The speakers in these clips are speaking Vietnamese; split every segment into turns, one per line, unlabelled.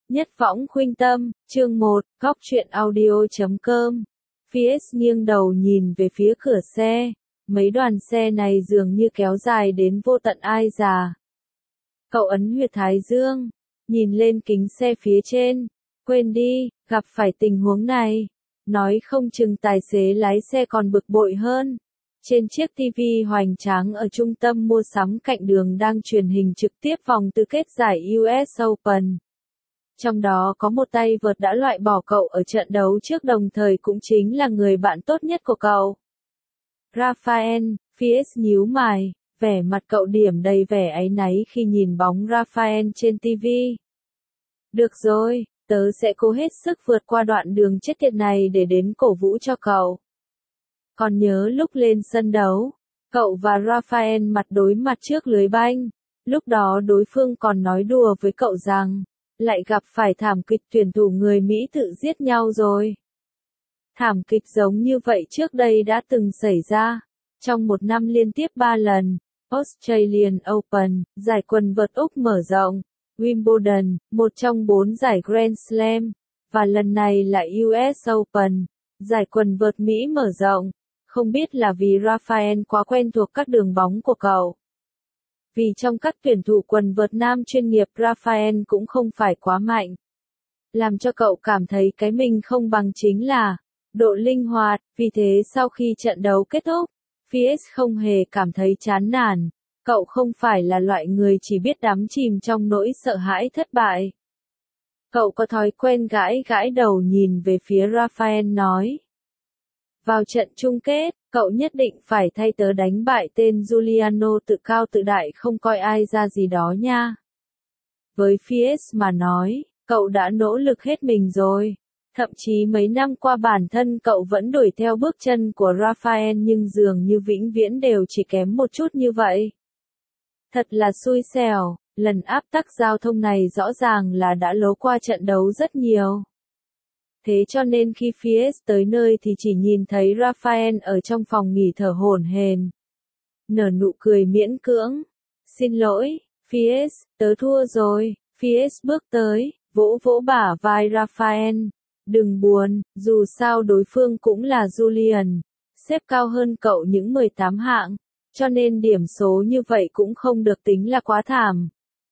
Nhất võng khuynh tâm, chương 1, góc truyện audio.com. Fies nghiêng đầu nhìn về phía cửa xe, mấy đoàn xe này dường như kéo dài đến vô tận ai già. Cậu ấn huyệt thái dương, nhìn lên kính xe phía trên, quên đi, gặp phải tình huống này, nói không chừng tài xế lái xe còn bực bội hơn. Trên chiếc TV hoành tráng ở trung tâm mua sắm cạnh đường đang truyền hình trực tiếp vòng tứ kết giải US Open. Trong đó có một tay vợt đã loại bỏ cậu ở trận đấu trước, đồng thời cũng chính là người bạn tốt nhất của cậu. Rafael, Fies nhíu mày, vẻ mặt cậu điểm đầy vẻ áy náy khi nhìn bóng Rafael trên TV. Được rồi, tớ sẽ cố hết sức vượt qua đoạn đường chết tiệt này để đến cổ vũ cho cậu. Còn nhớ lúc lên sân đấu, cậu và Rafael mặt đối mặt trước lưới banh, lúc đó đối phương còn nói đùa với cậu rằng, lại gặp phải thảm kịch tuyển thủ người Mỹ tự giết nhau rồi. Thảm kịch giống như vậy trước đây đã từng xảy ra, trong một năm liên tiếp 3 lần, Australian Open, giải quần vợt Úc mở rộng, Wimbledon, một trong 4 giải Grand Slam, và lần này là US Open, giải quần vợt Mỹ mở rộng. Không biết là vì Rafael quá quen thuộc các đường bóng của cậu. Vì trong các tuyển thủ quần vợt nam chuyên nghiệp Rafael cũng không phải quá mạnh. Làm cho cậu cảm thấy cái mình không bằng chính là độ linh hoạt, vì thế sau khi trận đấu kết thúc, Fies không hề cảm thấy chán nản. Cậu không phải là loại người chỉ biết đắm chìm trong nỗi sợ hãi thất bại. Cậu có thói quen gãi gãi đầu nhìn về phía Rafael nói. Vào trận chung kết, cậu nhất định phải thay tớ đánh bại tên Giuliano tự cao tự đại không coi ai ra gì đó nha. Với Fies mà nói, cậu đã nỗ lực hết mình rồi. Thậm chí mấy năm qua bản thân cậu vẫn đuổi theo bước chân của Rafael nhưng dường như vĩnh viễn đều chỉ kém một chút như vậy. Thật là xui xẻo, lần áp tắc giao thông này rõ ràng là đã lố qua trận đấu rất nhiều. Thế cho nên khi Fies tới nơi thì chỉ nhìn thấy Rafael ở trong phòng nghỉ thở hổn hển. Nở nụ cười miễn cưỡng. Xin lỗi, Fies, tớ thua rồi. Fies bước tới, vỗ vỗ bả vai Rafael. Đừng buồn, dù sao đối phương cũng là Julian, xếp cao hơn cậu những 18 hạng, cho nên điểm số như vậy cũng không được tính là quá thảm.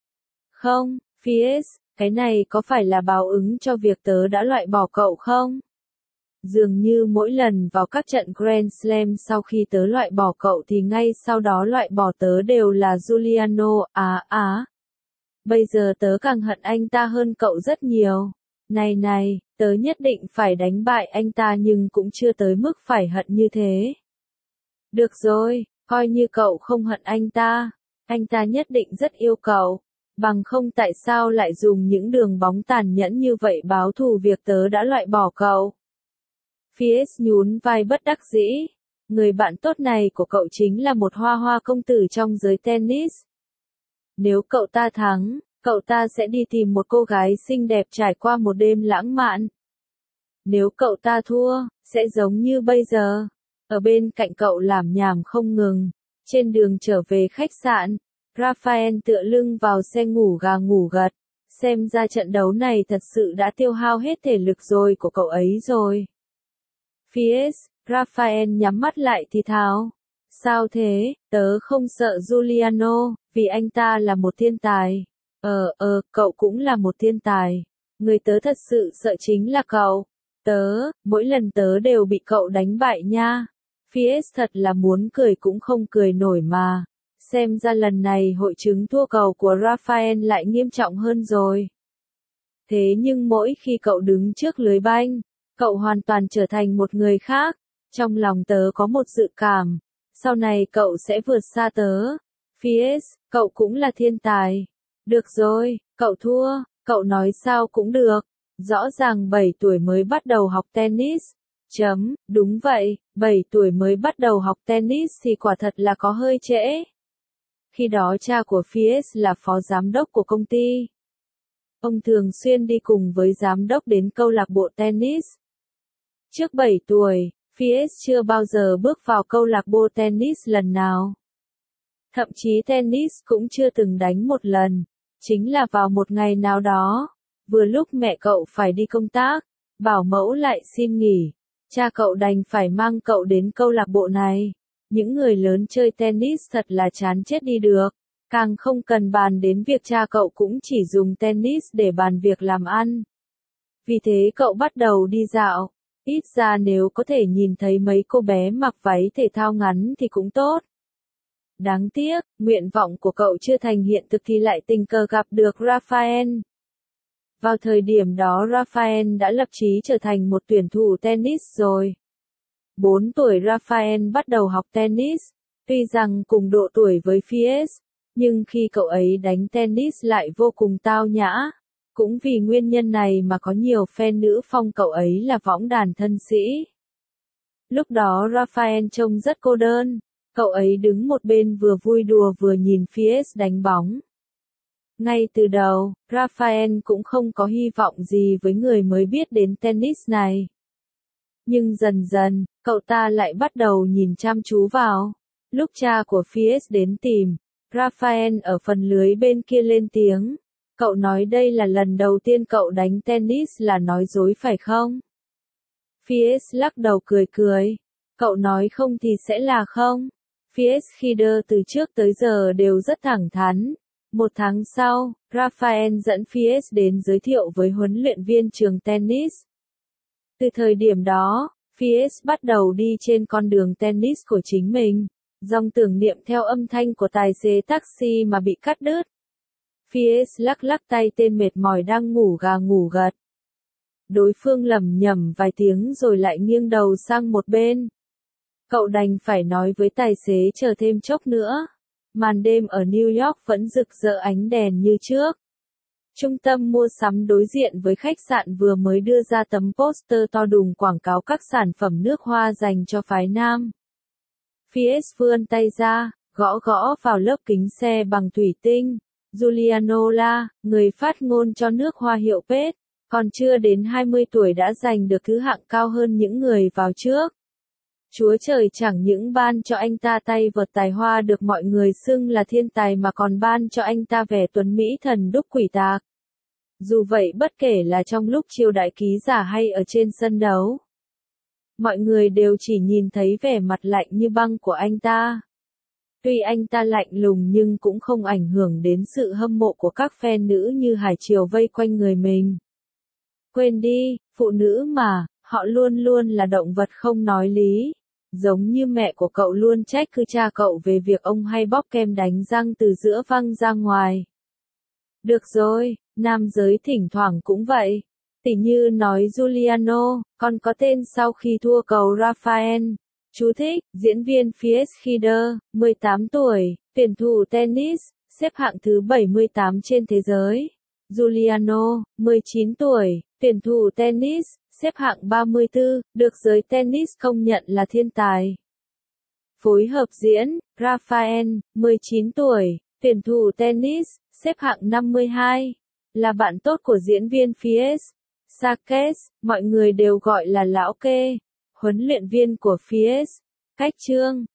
Không, Fies, cái này có phải là báo ứng cho việc tớ đã loại bỏ cậu không? Dường như mỗi lần vào các trận Grand Slam sau khi tớ loại bỏ cậu thì ngay sau đó loại bỏ tớ đều là Giuliano, Bây giờ tớ càng hận anh ta hơn cậu rất nhiều. Này, tớ nhất định phải đánh bại anh ta nhưng cũng chưa tới mức phải hận như thế. Được rồi, coi như cậu không hận anh ta nhất định rất yêu cậu. Bằng không tại sao lại dùng những đường bóng tàn nhẫn như vậy báo thù việc tớ đã loại bỏ cậu. Fies nhún vai bất đắc dĩ. Người bạn tốt này của cậu chính là một hoa hoa công tử trong giới tennis. Nếu cậu ta thắng, cậu ta sẽ đi tìm một cô gái xinh đẹp trải qua một đêm lãng mạn. Nếu cậu ta thua, sẽ giống như bây giờ. Ở bên cạnh cậu làm nhảm không ngừng. Trên đường trở về khách sạn, Rafael tựa lưng vào xe ngủ gà ngủ gật, xem ra trận đấu này thật sự đã tiêu hao hết thể lực rồi của cậu ấy rồi. Fies, Rafael nhắm mắt lại thì thào. Sao thế, tớ không sợ Giuliano, vì anh ta là một thiên tài. Cậu cũng là một thiên tài. Người tớ thật sự sợ chính là cậu. Mỗi lần tớ đều bị cậu đánh bại nha. Fies thật là muốn cười cũng không cười nổi mà. Xem ra lần này hội chứng thua cầu của Rafael lại nghiêm trọng hơn rồi. Thế nhưng mỗi khi cậu đứng trước lưới banh, cậu hoàn toàn trở thành một người khác. Trong lòng tớ có một dự cảm. Sau này cậu sẽ vượt xa tớ. Fies, cậu cũng là thiên tài. Được rồi, cậu thua, cậu nói sao cũng được. Rõ ràng 7 tuổi mới bắt đầu học tennis. Đúng vậy, 7 tuổi mới bắt đầu học tennis thì quả thật là có hơi trễ. Khi đó cha của Fies là phó giám đốc của công ty. Ông thường xuyên đi cùng với giám đốc đến câu lạc bộ tennis. Trước 7 tuổi, Fies chưa bao giờ bước vào câu lạc bộ tennis lần nào. Thậm chí tennis cũng chưa từng đánh một lần. Chính là vào một ngày nào đó, Vừa lúc mẹ cậu phải đi công tác, bảo mẫu lại xin nghỉ, cha cậu đành phải mang cậu đến câu lạc bộ này. Những người lớn chơi tennis thật là chán chết đi được, càng không cần bàn đến việc cha cậu cũng chỉ dùng tennis để bàn việc làm ăn. Vì thế cậu bắt đầu đi dạo, ít ra nếu có thể nhìn thấy mấy cô bé mặc váy thể thao ngắn thì cũng tốt. Đáng tiếc, nguyện vọng của cậu chưa thành hiện thực thì lại tình cờ gặp được Rafael. Vào thời điểm đó Rafael đã lập chí trở thành một tuyển thủ tennis rồi. 4 tuổi Rafael bắt đầu học tennis, tuy rằng cùng độ tuổi với Fies, nhưng khi cậu ấy đánh tennis lại vô cùng tao nhã. Cũng vì nguyên nhân này mà có nhiều fan nữ phong cậu ấy là võng đàn thân sĩ. Lúc đó Rafael trông rất cô đơn, cậu ấy đứng một bên vừa vui đùa vừa nhìn Fies đánh bóng. Ngay từ đầu, Rafael cũng không có hy vọng gì với người mới biết đến tennis này. Nhưng dần dần, cậu ta lại bắt đầu nhìn chăm chú vào. Lúc cha của Fies đến tìm, Rafael ở phần lưới bên kia lên tiếng. Cậu nói đây là lần đầu tiên cậu đánh tennis là nói dối phải không? Fies lắc đầu cười cười. Cậu nói không thì sẽ là không. Fies Khider từ trước tới giờ đều rất thẳng thắn. Một tháng sau, Rafael dẫn Fies đến giới thiệu với huấn luyện viên trường tennis. Từ thời điểm đó, Fies bắt đầu đi trên con đường tennis của chính mình. Dòng tưởng niệm theo âm thanh của tài xế taxi mà bị cắt đứt. Fies lắc lắc tay tên mệt mỏi đang ngủ gà ngủ gật. Đối phương lẩm nhẩm vài tiếng rồi lại nghiêng đầu sang một bên. Cậu đành phải nói với tài xế chờ thêm chốc nữa. Màn đêm ở New York vẫn rực rỡ ánh đèn như trước. Trung tâm mua sắm đối diện với khách sạn vừa mới đưa ra tấm poster to đùng quảng cáo các sản phẩm nước hoa dành cho phái nam. Fies vươn tay ra, gõ gõ vào lớp kính xe bằng thủy tinh. Giuliano La, người phát ngôn cho nước hoa hiệu Pet, còn chưa đến 20 tuổi đã giành được thứ hạng cao hơn những người vào trước. Chúa trời chẳng những ban cho anh ta tay vợt tài hoa được mọi người xưng là thiên tài mà còn ban cho anh ta vẻ tuấn mỹ thần đúc quỷ tạc. Dù vậy bất kể là trong lúc chiêu đại ký giả hay ở trên sân đấu, mọi người đều chỉ nhìn thấy vẻ mặt lạnh như băng của anh ta. Tuy anh ta lạnh lùng nhưng cũng không ảnh hưởng đến sự hâm mộ của các fan nữ như hải triều vây quanh người mình. Quên đi, phụ nữ mà, họ luôn luôn là động vật không nói lý. Giống như mẹ của cậu luôn trách cứ cha cậu về việc ông hay bóp kem đánh răng từ giữa văng ra ngoài. Được rồi, nam giới thỉnh thoảng cũng vậy. Tỉ như nói Giuliano, còn có tên sau khi thua cầu Rafael. Chú thích, diễn viên Fies Khider, 18 tuổi, tuyển thủ tennis, xếp hạng thứ 78 trên thế giới. Giuliano, 19 tuổi, tuyển thủ tennis, xếp hạng 34, được giới tennis công nhận là thiên tài. Phối hợp diễn, Rafael, 19 tuổi, tuyển thủ tennis, xếp hạng 52, là bạn tốt của diễn viên Fies. Sarkes, mọi người đều gọi là lão kê, huấn luyện viên của Fies. Cách chương